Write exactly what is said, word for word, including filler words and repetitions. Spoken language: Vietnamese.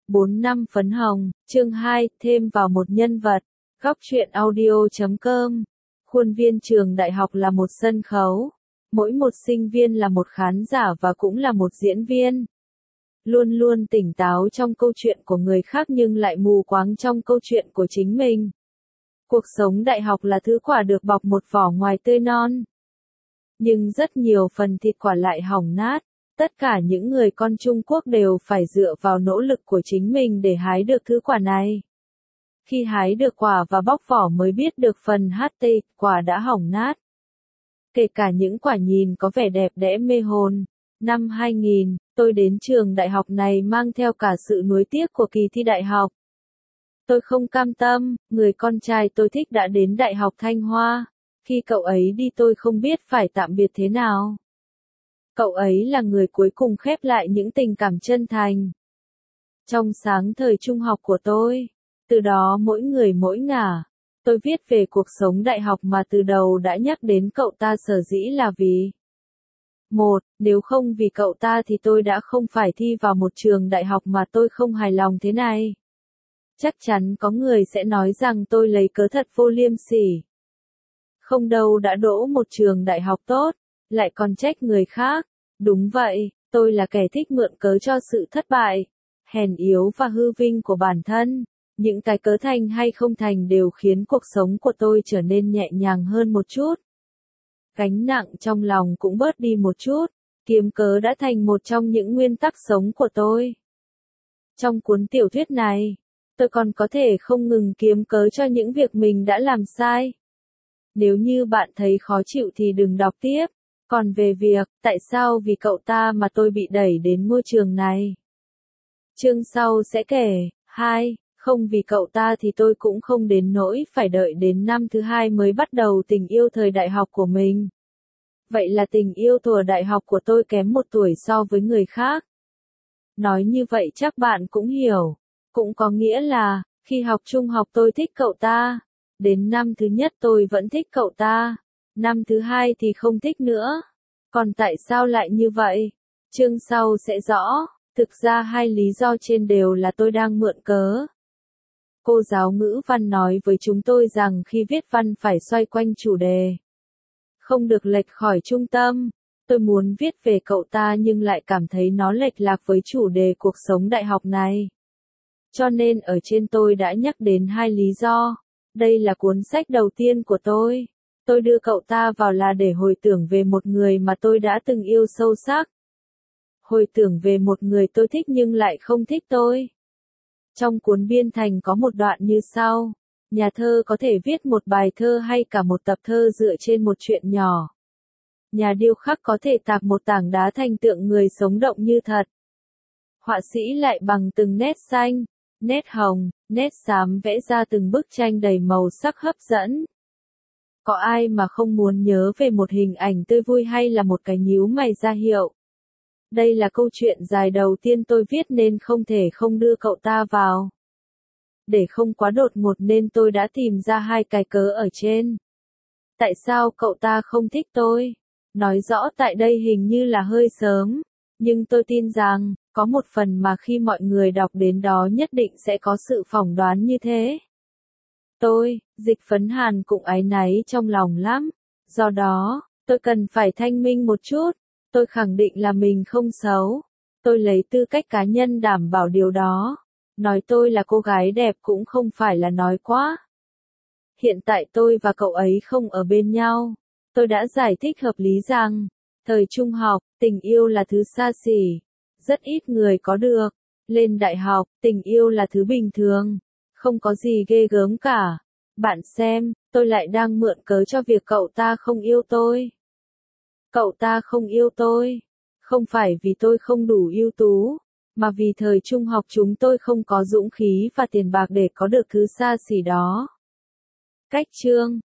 bốn năm phấn hồng, chương hai, thêm vào một nhân vật. Góc truyện audio chấm com. Khuôn viên trường đại học là một sân khấu. Mỗi một sinh viên là một khán giả và cũng là một diễn viên. Luôn luôn tỉnh táo trong câu chuyện của người khác nhưng lại mù quáng trong câu chuyện của chính mình. Cuộc sống đại học là thứ quả được bọc một vỏ ngoài tươi non. Nhưng rất nhiều phần thịt quả lại hỏng nát. Tất cả những người con Trung Quốc đều phải dựa vào nỗ lực của chính mình để hái được thứ quả này. Khi hái được quả và bóc vỏ mới biết được phần hát tê, quả đã hỏng nát. Kể cả những quả nhìn có vẻ đẹp đẽ mê hồn. Năm hai nghìn, tôi đến trường đại học này mang theo cả sự nuối tiếc của kỳ thi đại học. Tôi không cam tâm, người con trai tôi thích đã đến Đại học Thanh Hoa. Khi cậu ấy đi tôi không biết phải tạm biệt thế nào. Cậu ấy là người cuối cùng khép lại những tình cảm chân thành. Trong sáng thời trung học của tôi, từ đó mỗi người mỗi ngả, tôi viết về cuộc sống đại học mà từ đầu đã nhắc đến cậu ta sở dĩ là vì. Một, nếu không vì cậu ta thì tôi đã không phải thi vào một trường đại học mà tôi không hài lòng thế này. Chắc chắn có người sẽ nói rằng tôi lấy cớ thật vô liêm sỉ. Không đâu đã đỗ một trường đại học tốt, lại còn trách người khác. Đúng vậy, tôi là kẻ thích mượn cớ cho sự thất bại, hèn yếu và hư vinh của bản thân. Những cái cớ thành hay không thành đều khiến cuộc sống của tôi trở nên nhẹ nhàng hơn một chút. Gánh nặng trong lòng cũng bớt đi một chút, kiếm cớ đã thành một trong những nguyên tắc sống của tôi. Trong cuốn tiểu thuyết này, tôi còn có thể không ngừng kiếm cớ cho những việc mình đã làm sai. Nếu như bạn thấy khó chịu thì đừng đọc tiếp. Còn về việc, tại sao vì cậu ta mà tôi bị đẩy đến ngôi trường này? Chương sau sẽ kể. Hai, không vì cậu ta thì tôi cũng không đến nỗi phải đợi đến năm thứ hai mới bắt đầu tình yêu thời đại học của mình. Vậy là tình yêu thuở đại học của tôi kém một tuổi so với người khác. Nói như vậy chắc bạn cũng hiểu. Cũng có nghĩa là, khi học trung học tôi thích cậu ta. Đến năm thứ nhất tôi vẫn thích cậu ta. Năm thứ hai thì không thích nữa. Còn tại sao lại như vậy? Chương sau sẽ rõ. Thực ra hai lý do trên đều là tôi đang mượn cớ. Cô giáo ngữ văn nói với chúng tôi rằng khi viết văn phải xoay quanh chủ đề. Không được lệch khỏi trung tâm. Tôi muốn viết về cậu ta nhưng lại cảm thấy nó lệch lạc với chủ đề cuộc sống đại học này. Cho nên ở trên tôi đã nhắc đến hai lý do. Đây là cuốn sách đầu tiên của tôi. Tôi đưa cậu ta vào là để hồi tưởng về một người mà tôi đã từng yêu sâu sắc. Hồi tưởng về một người tôi thích nhưng lại không thích tôi. Trong cuốn biên thành có một đoạn như sau. Nhà thơ có thể viết một bài thơ hay cả một tập thơ dựa trên một chuyện nhỏ. Nhà điêu khắc có thể tạc một tảng đá thành tượng người sống động như thật. Họa sĩ lại bằng từng nét xanh, nét hồng, nét xám vẽ ra từng bức tranh đầy màu sắc hấp dẫn. Có ai mà không muốn nhớ về một hình ảnh tươi vui hay là một cái nhíu mày ra hiệu. Đây là câu chuyện dài đầu tiên tôi viết nên không thể không đưa cậu ta vào. Để không quá đột ngột nên tôi đã tìm ra hai cái cớ ở trên. Tại sao cậu ta không thích tôi? Nói rõ tại đây hình như là hơi sớm. Nhưng tôi tin rằng, có một phần mà khi mọi người đọc đến đó nhất định sẽ có sự phỏng đoán như thế. Tôi, Dịch Phấn Hàn cũng áy náy trong lòng lắm. Do đó, tôi cần phải thanh minh một chút. Tôi khẳng định là mình không xấu. Tôi lấy tư cách cá nhân đảm bảo điều đó. Nói tôi là cô gái đẹp cũng không phải là nói quá. Hiện tại tôi và cậu ấy không ở bên nhau. Tôi đã giải thích hợp lý rằng, thời trung học, tình yêu là thứ xa xỉ. Rất ít người có được. Lên đại học, tình yêu là thứ bình thường. Không có gì ghê gớm cả. Bạn xem, tôi lại đang mượn cớ cho việc cậu ta không yêu tôi. Cậu ta không yêu tôi. Không phải vì tôi không đủ ưu tú, mà vì thời trung học chúng tôi không có dũng khí và tiền bạc để có được thứ xa xỉ đó. Cách chương.